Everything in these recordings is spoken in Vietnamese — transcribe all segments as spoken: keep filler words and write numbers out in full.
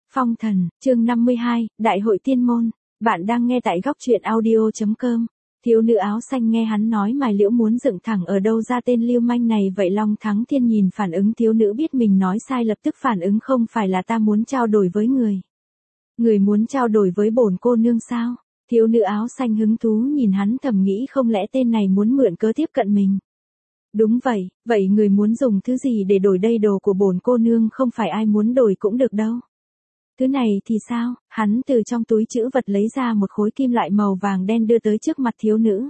Phong thần, chương năm mươi hai, Đại hội tiên môn. Bạn đang nghe tại góc truyện audio chấm com. Thiếu nữ áo xanh nghe hắn nói mài liễu muốn dựng thẳng ở đâu ra tên lưu manh này vậy. Long Thắng Thiên nhìn phản ứng thiếu nữ biết mình nói sai lập tức phản ứng không phải là ta muốn trao đổi với người. Người muốn trao đổi với bổn cô nương sao? Thiếu nữ áo xanh hứng thú nhìn hắn thầm nghĩ không lẽ tên này muốn mượn cớ tiếp cận mình. Đúng vậy, vậy người muốn dùng thứ gì để đổi đây? Đồ của bổn cô nương không phải ai muốn đổi cũng được đâu. Thứ này thì sao? Hắn từ trong túi trữ vật lấy ra một khối kim loại màu vàng đen đưa tới trước mặt thiếu nữ.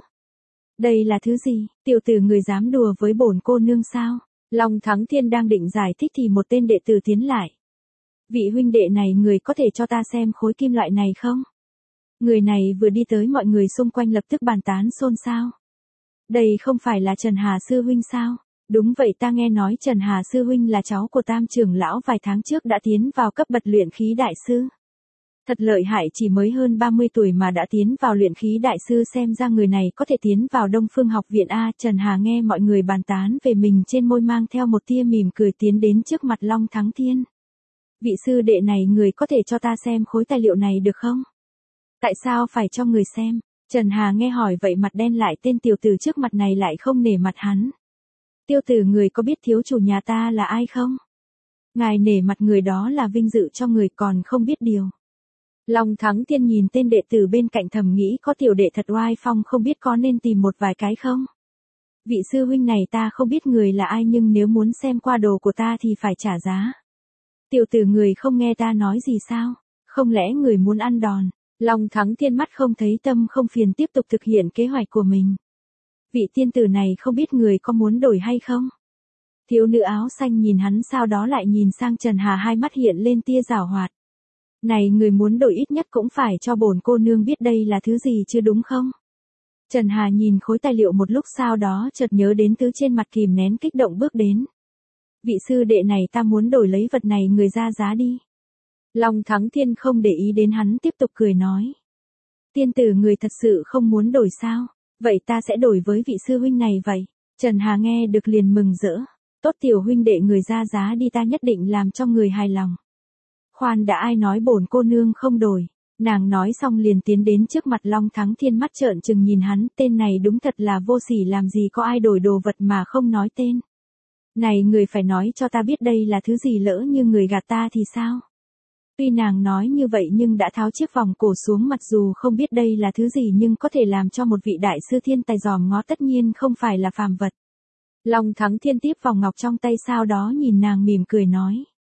Đây là thứ gì? Tiểu tử người dám đùa với bổn cô nương sao? Long Thắng Thiên đang định giải thích thì một tên đệ tử tiến lại. Vị huynh đệ này, người có thể cho ta xem khối kim loại này không? Người này vừa đi tới mọi người xung quanh lập tức bàn tán xôn xao. Đây không phải là Trần Hà sư huynh sao? Đúng vậy, ta nghe nói Trần Hà sư huynh là cháu của Tam trưởng lão vài tháng trước đã tiến vào cấp bậc luyện khí đại sư. Thật lợi hại, chỉ mới hơn ba mươi tuổi mà đã tiến vào luyện khí đại sư, xem ra người này có thể tiến vào Đông Phương học viện a. Trần Hà nghe mọi người bàn tán về mình, trên môi mang theo một tia mỉm cười tiến đến trước mặt Long Thắng Thiên. Vị sư đệ này, người có thể cho ta xem khối tài liệu này được không? Tại sao phải cho người xem? Trần Hà nghe hỏi vậy mặt đen lại, tên tiểu tử trước mặt này lại không nể mặt hắn. Tiêu tử, người có biết thiếu chủ nhà ta là ai không? Ngài nể mặt người đó là vinh dự cho người, còn không biết điều. Long Thắng Thiên nhìn tên đệ tử bên cạnh thầm nghĩ có tiểu đệ thật oai phong, không biết có nên tìm một vài cái không? Vị sư huynh này, ta không biết người là ai, nhưng nếu muốn xem qua đồ của ta thì phải trả giá. Tiểu tử, người không nghe ta nói gì sao? Không lẽ người muốn ăn đòn? Long Thắng Thiên mắt không thấy tâm không phiền tiếp tục thực hiện kế hoạch của mình. Vị tiên tử này, không biết người có muốn đổi hay không? Thiếu nữ áo xanh nhìn hắn, sau đó lại nhìn sang Trần Hà, hai mắt hiện lên tia giảo hoạt. Này, người muốn đổi ít nhất cũng phải cho bổn cô nương biết đây là thứ gì chứ, đúng không? Trần Hà nhìn khối tài liệu một lúc, sau đó chợt nhớ đến thứ trên mặt, kìm nén kích động bước đến. Vị sư đệ này, ta muốn đổi lấy vật này, người ra giá đi. Long Thắng Thiên không để ý đến hắn, tiếp tục cười nói. Tiên tử, người thật sự không muốn đổi sao? Vậy ta sẽ đổi với vị sư huynh này vậy. Trần Hà nghe được liền mừng rỡ. Tốt, tiểu huynh đệ, người ra giá đi, ta nhất định làm cho người hài lòng. Khoan đã, ai nói bổn cô nương không đổi? Nàng nói xong liền tiến đến trước mặt Long Thắng Thiên, mắt trợn trừng nhìn hắn, tên này đúng thật là vô sỉ, làm gì có ai đổi đồ vật mà không nói tên. Này, người phải nói cho ta biết đây là thứ gì, lỡ như người gạt ta thì sao? Tuy nàng nói như vậy nhưng đã tháo chiếc vòng cổ xuống, mặc dù không biết đây là thứ gì nhưng có thể làm cho một vị đại sư thiên tài dòm ngó tất nhiên không phải là phàm vật. Long Thắng Thiên tiếp vòng ngọc trong tay, sau đó nhìn nàng mỉm cười nói.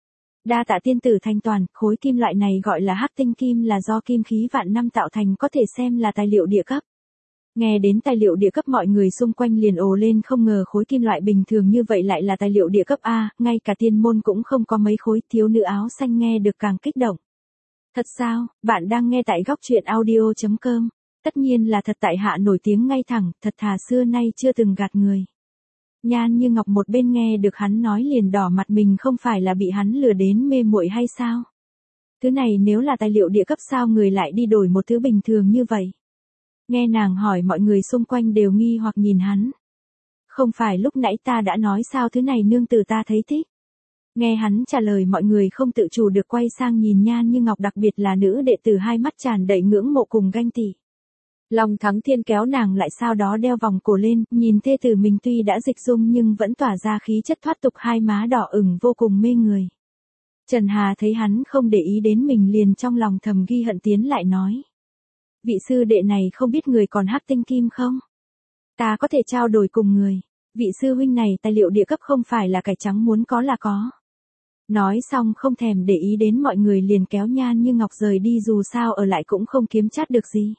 Đa tạ tiên tử thanh toàn, khối kim loại này gọi là hắc tinh kim, là do kim khí vạn năm tạo thành, có thể xem là tài liệu địa cấp. Nghe đến tài liệu địa cấp, mọi người xung quanh liền ồ lên, không ngờ khối kim loại bình thường như vậy lại là tài liệu địa cấp a, ngay cả tiên môn cũng không có mấy khối. Thiếu nữ áo xanh nghe được càng kích động. Thật sao? Bạn đang nghe tại góc truyện audio chấm com. Tất nhiên là thật, tại hạ nổi tiếng ngay thẳng, thật thà, xưa nay chưa từng gạt người. Nhan Như Ngọc một bên nghe được hắn nói liền đỏ mặt, mình không phải là bị hắn lừa đến mê muội hay sao? Thứ này nếu là tài liệu địa cấp, sao người lại đi đổi một thứ bình thường như vậy? Nghe nàng hỏi, mọi người xung quanh đều nghi hoặc nhìn hắn. Không phải lúc nãy ta đã nói sao, thứ này nương tử ta thấy thích. Nghe hắn trả lời, mọi người không tự chủ được quay sang nhìn Nhan Như Ngọc, đặc biệt là nữ đệ tử, hai mắt tràn đầy ngưỡng mộ cùng ganh tị. Long Thắng Thiên kéo nàng lại, sau đó đeo vòng cổ lên, nhìn thê tử mình tuy đã dịch dung nhưng vẫn tỏa ra khí chất thoát tục, hai má đỏ ửng vô cùng mê người. Trần Hà thấy hắn không để ý đến mình liền trong lòng thầm ghi hận, tiến lại nói. Vị sư đệ này, không biết người còn hắc tinh kim không? Ta có thể trao đổi cùng người. Vị sư huynh này, tài liệu địa cấp không phải là cải trắng, muốn có là có. Nói xong không thèm để ý đến mọi người liền kéo Nhan Như Ngọc rời đi, dù sao ở lại cũng không kiếm chát được gì.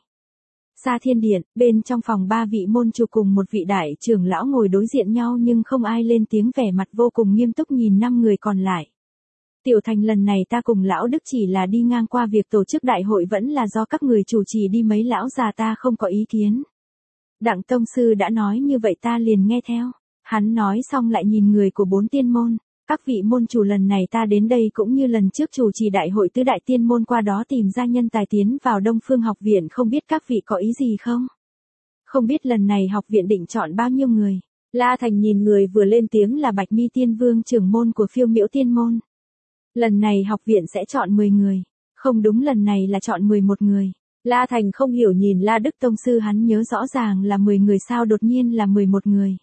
Xa Thiên Điện, bên trong phòng, ba vị môn chủ cùng một vị đại trưởng lão ngồi đối diện nhau nhưng không ai lên tiếng, vẻ mặt vô cùng nghiêm túc nhìn năm người còn lại. Tiểu Thành, lần này ta cùng lão Đức chỉ là đi ngang qua, việc tổ chức đại hội vẫn là do các người chủ trì đi, mấy lão già ta không có ý kiến. Đặng tông sư đã nói như vậy ta liền nghe theo. Hắn nói xong lại nhìn người của bốn tiên môn. Các vị môn chủ, lần này ta đến đây cũng như lần trước chủ trì đại hội tứ đại tiên môn, qua đó tìm ra nhân tài tiến vào Đông Phương học viện, không biết các vị có ý gì không? Không biết lần này học viện định chọn bao nhiêu người? La Thành nhìn người vừa lên tiếng là Bạch Mi Tiên Vương, trưởng môn của Phiêu Miễu Tiên môn. Lần này học viện sẽ chọn mười người. Không đúng, lần này là chọn mười một người. La Thành không hiểu nhìn La Đức Tông Sư, hắn nhớ rõ ràng là mười người sao đột nhiên là mười một người.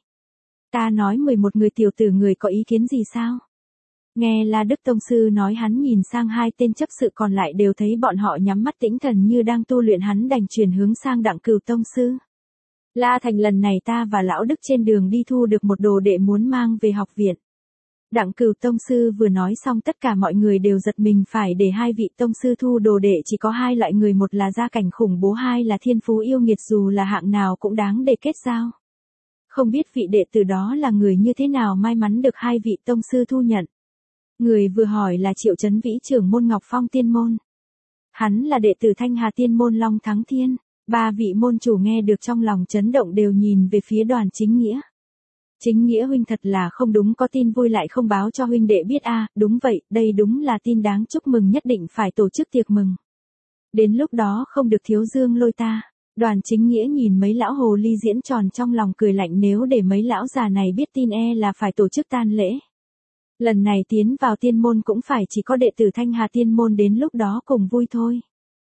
Ta nói mười một người, tiểu tử người có ý kiến gì sao? Nghe La Đức Tông Sư nói, hắn nhìn sang hai tên chấp sự còn lại, đều thấy bọn họ nhắm mắt tĩnh thần như đang tu luyện, hắn đành chuyển hướng sang Đặng Cửu Tông Sư. La Thành, lần này ta và Lão Đức trên đường đi thu được một đồ đệ muốn mang về học viện. Đặng Cửu Tông Sư vừa nói xong, tất cả mọi người đều giật mình, phải để hai vị Tông Sư thu đồ đệ chỉ có hai loại người, một là gia cảnh khủng bố, hai là thiên phú yêu nghiệt, dù là hạng nào cũng đáng để kết giao. Không biết vị đệ tử đó là người như thế nào, may mắn được hai vị Tông Sư thu nhận. Người vừa hỏi là Triệu Chấn Vĩ, trưởng môn Ngọc Phong Tiên Môn. Hắn là đệ tử Thanh Hà Tiên Môn Long Thắng Thiên. Ba vị môn chủ nghe được trong lòng chấn động, đều nhìn về phía Đoàn Chính Nghĩa. Chính Nghĩa huynh, thật là không đúng, có tin vui lại không báo cho huynh đệ biết a? À, đúng vậy, đây đúng là tin đáng chúc mừng, nhất định phải tổ chức tiệc mừng. Đến lúc đó không được thiếu dương lôi ta. Đoàn Chính Nghĩa nhìn mấy lão hồ ly diễn tròn, trong lòng cười lạnh, nếu để mấy lão già này biết tin e là phải tổ chức tang lễ. Lần này tiến vào tiên môn cũng phải chỉ có đệ tử Thanh Hà Tiên Môn, đến lúc đó cùng vui thôi.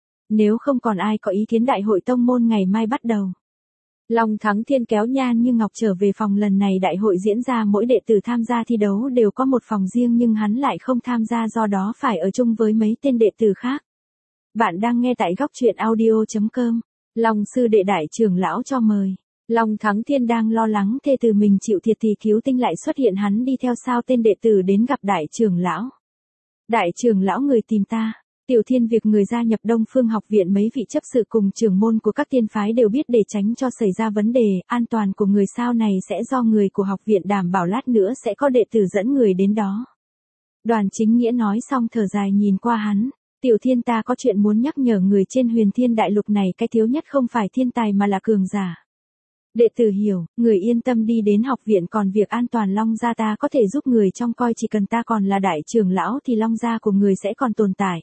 Nếu không còn ai có ý kiến, đại hội tông môn ngày mai bắt đầu. Long Thắng Thiên kéo Nhan Như Ngọc trở về phòng. Lần này đại hội diễn ra, mỗi đệ tử tham gia thi đấu đều có một phòng riêng, nhưng hắn lại không tham gia, do đó phải ở chung với mấy tên đệ tử khác. Bạn đang nghe tại góc truyện audio chấm com. Long sư đệ đại trưởng lão cho mời. Long Thắng Thiên đang lo lắng thê tử mình chịu thiệt thì Cứu Tinh lại xuất hiện, hắn đi theo sau tên đệ tử đến gặp đại trưởng lão. Đại trưởng lão, người tìm ta. Tiểu Thiên, việc người gia nhập Đông Phương học viện, mấy vị chấp sự cùng trưởng môn của các tiên phái đều biết, để tránh cho xảy ra vấn đề, an toàn của người sau này sẽ do người của học viện đảm bảo, lát nữa sẽ có đệ tử dẫn người đến đó. Đoàn Chính Nghĩa nói xong thở dài nhìn qua hắn. Tiểu Thiên, ta có chuyện muốn nhắc nhở người, trên huyền thiên đại lục này cái thiếu nhất không phải thiên tài mà là cường giả. Đệ tử hiểu, người yên tâm đi đến học viện, còn việc an toàn Long gia ta có thể giúp người trông coi, chỉ cần ta còn là đại trưởng lão thì Long gia của người sẽ còn tồn tại.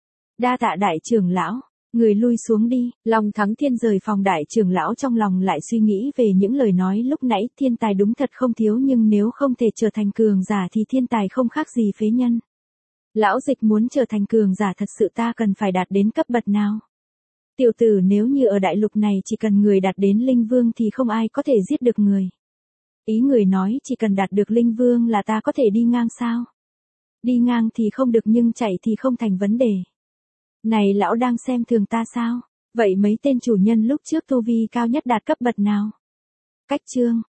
Đa tạ đại trưởng lão, người lui xuống đi. Long Thắng Thiên rời phòng, đại trưởng lão trong lòng lại suy nghĩ về những lời nói lúc nãy, thiên tài đúng thật không thiếu, nhưng nếu không thể trở thành cường giả thì thiên tài không khác gì phế nhân. Lão Dịch, muốn trở thành cường giả thật sự ta cần phải đạt đến cấp bậc nào? Tiểu tử, nếu như ở đại lục này chỉ cần người đạt đến linh vương thì không ai có thể giết được người. Ý người nói chỉ cần đạt được linh vương là ta có thể đi ngang sao? Đi ngang thì không được, nhưng chạy thì không thành vấn đề. Này, lão đang xem thường ta sao? Vậy mấy tên chủ nhân lúc trước tu vi cao nhất đạt cấp bậc nào? Cách chương